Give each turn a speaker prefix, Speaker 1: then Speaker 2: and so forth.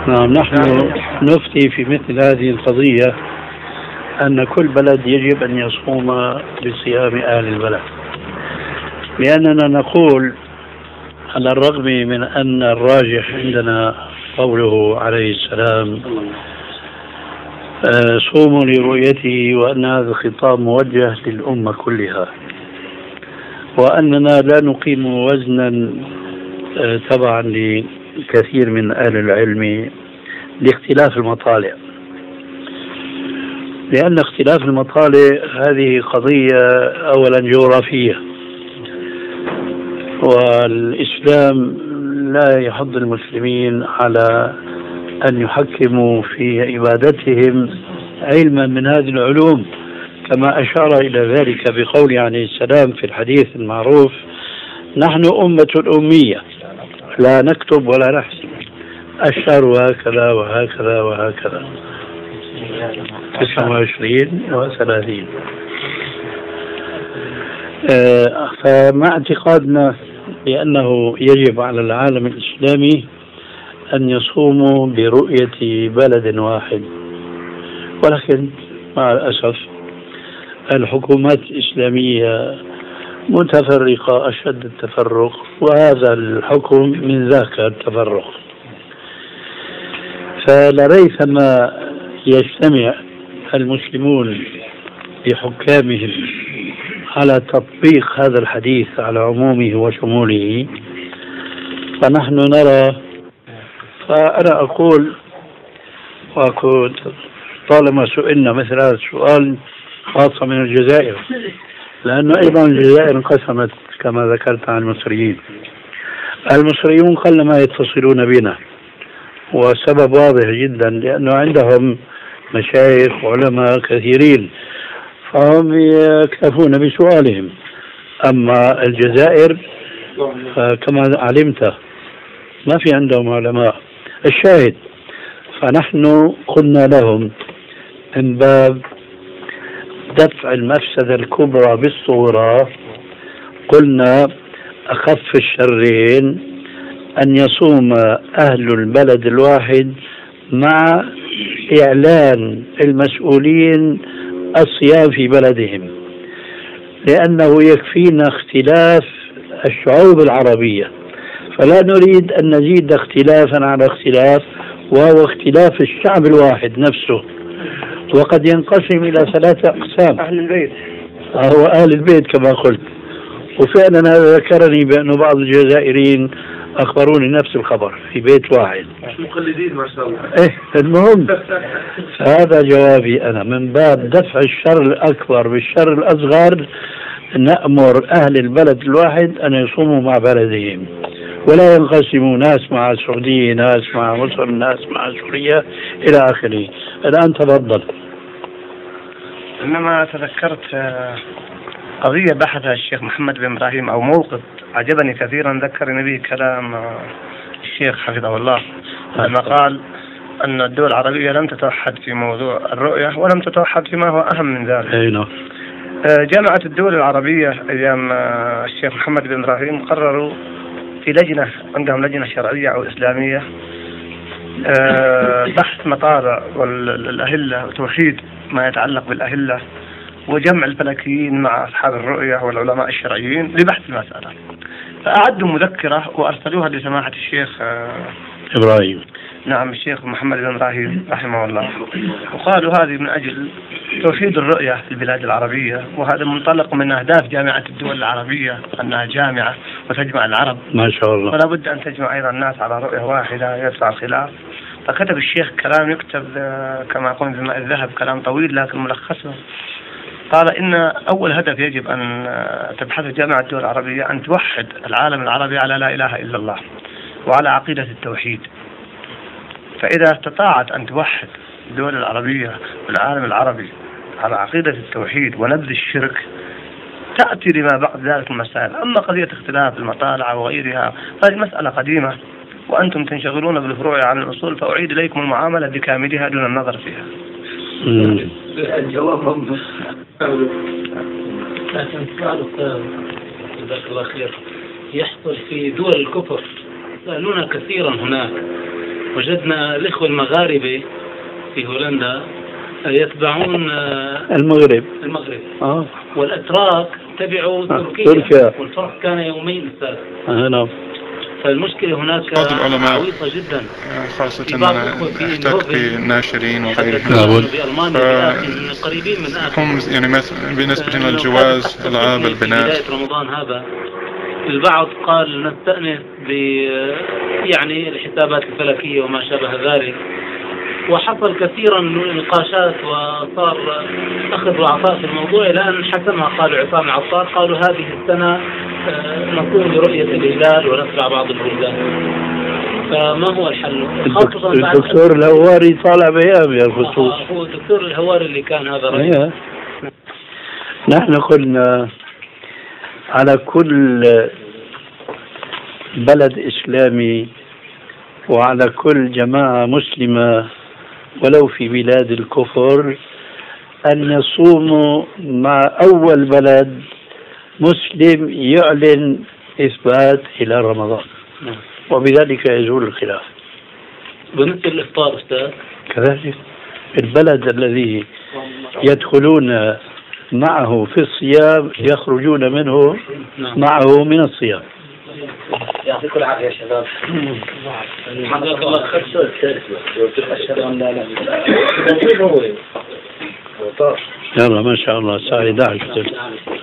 Speaker 1: نعم، نحن نفتي في مثل هذه القضية أن كل بلد يجب أن يصوم بصيام أهل البلد، لأننا نقول على الرغم من أن الراجح عندنا قوله عليه السلام صوموا لرؤيته، وأن هذا الخطاب موجه للأمة كلها، وأننا لا نقيم وزنا تبعا لكثير من أهل العلم لاختلاف المطالع، لأن اختلاف المطالع هذه قضية أولا جغرافية، والإسلام لا يحض المسلمين على أن يحكموا في عبادتهم علما من هذه العلوم، كما أشار إلى ذلك بقوله عليه السلام في الحديث المعروف: نحن أمة أمية لا نكتب ولا نحسب، الشهر هكذا وهكذا وهكذا 29 و30. فمع اعتقادنا بأنه يجب على العالم الإسلامي أن يصوموا برؤية بلد واحد، ولكن مع الأسف الحكومات الإسلامية متفرقة أشد التفرق، وهذا الحكم من ذاك التفرق. فلريثما يجتمع المسلمون بحكامهم على تطبيق هذا الحديث على عمومه وشموله، فنحن نرى. فأنا أقول طالما سئلنا مثل هذا السؤال خاصة من الجزائر، لأنه أيضا الجزائر انقسمت كما ذكرت عن المصريين. المصريون قلما يتصلون بنا، والسبب واضح جدا، لأنه عندهم مشايخ وعلماء كثيرين فهم يكتفون بسؤالهم. أما الجزائر كما علمت ما في عندهم علماء. الشاهد، فنحن قلنا لهم من باب دفع المفسدة الكبرى بالصغرى، قلنا أخف الشرين أن يصوم أهل البلد الواحد مع إعلان المسؤولين الصيام في بلدهم، لأنه يكفينا اختلاف الشعوب العربية، فلا نريد أن نزيد اختلافا على اختلاف، وهو اختلاف الشعب الواحد نفسه، وقد ينقسم إلى 3 أقسام:
Speaker 2: أهل البيت،
Speaker 1: هو أهل البيت كما قلت. وفعلا هذا ذكرني بأن بعض الجزائريين أخبروني نفس الخبر في بيت واحد.
Speaker 2: مقلدين ما شاء الله.
Speaker 1: المهم، فهذا جوابي أنا من باب دفع الشر الأكبر بالشر الأصغر، نأمر أهل البلد الواحد أن يصوموا مع بلدهم، ولا ينقسموا ناس مع السعودية، ناس مع مصر، ناس مع سوريا إلى آخره. الآن تفضل.
Speaker 2: إنما تذكرت قضية بحثها الشيخ محمد بن إبراهيم، أو موقف عجبني كثيرا ذكرني به كلام الشيخ حفظه الله لما قال أن الدول العربية لم تتوحد في موضوع الرؤية، ولم تتوحد فيما هو أهم من ذلك. جامعة الدول العربية أيام الشيخ محمد بن إبراهيم قرروا في لجنة، عندهم لجنة شرعية أو إسلامية، بحث مطالع والأهلة وتوحيد ما يتعلق بالأهلة، وجمع الفلكيين مع أصحاب الرؤية والعلماء الشرعيين لبحث المسألة. فأعدوا مذكرة وأرسلوها لسماحة الشيخ
Speaker 1: إبراهيم،
Speaker 2: نعم الشيخ محمد بن إبراهيم رحمه الله، وقالوا هذه من أجل توحيد الرؤية في البلاد العربية، وهذا منطلق من أهداف جامعة الدول العربية، أنها جامعة وتجمع العرب
Speaker 1: ما شاء الله،
Speaker 2: ولا بد أن تجمع أيضا الناس على رؤية واحدة يدفع الخلاف. فكتب الشيخ كلام يكتب كما يقول بماء الذهب، كلام طويل لكن ملخصه. قال إن أول هدف يجب أن تبحثه جامعة الدول العربية أن توحد العالم العربي على لا إله إلا الله وعلى عقيدة التوحيد. فإذا استطاعت أن توحد الدول العربية والعالم العربي على عقيدة التوحيد ونبذ الشرك، تأتي لما بعد ذلك المسائل. أما قضية اختلاف المطالع وغيرها فهذه مسألة قديمة، وأنتم تنشغلون بالفروع عن الأصول، فأعيد إليكم المعاملة بكاملها دون النظر فيها.
Speaker 3: الجواب لكن جزاك الله خير يحصل في دول الكفر، يسألون كثيرا هناك وجدنا الإخوة المغاربة في هولندا يتبعون
Speaker 1: المغرب.
Speaker 3: والأتراك تبعوا
Speaker 1: تركيا.
Speaker 3: والفرق كان يومين أستاذ.
Speaker 1: نعم.
Speaker 3: فالمشكلة هناك عويصة جدا،
Speaker 4: خاصة احتك بالناشرين وغيرهم.
Speaker 3: قريبين من
Speaker 4: هم يعني بالنسبة لنا الجواز ألعاب البنات.
Speaker 3: بداية رمضان هذا البعض قال نستأنس يعني الحسابات الفلكية وما شابه ذلك، وحصل كثيرا من النقاشات وصار أخذ وعطاء في الموضوع إلى أن حسمها قالوا عصام العطار، قالوا هذه السنة نصوم برؤية الهلال ونتبع بعض البلدان. فما هو الحل؟
Speaker 1: الدكتور الهواري طالع بيام يا الخصوص.
Speaker 3: هو الدكتور الهواري اللي كان هذا رجل.
Speaker 1: نحن قلنا على كل بلد إسلامي وعلى كل جماعة مسلمة ولو في بلاد الكفر أن يصوموا مع أول بلد مسلم يعلن إثبات إلى رمضان، وبذلك يزول الخلاف.
Speaker 3: بالنسبة للإفطار أستاذ
Speaker 1: كذلك البلد الذي يدخلون معه في الصيام يخرجون منه معه من الصيام.
Speaker 2: يعطيكم العافية يا شباب.
Speaker 3: جزاك الله خير.
Speaker 1: يلا ما شاء الله الساعة 11.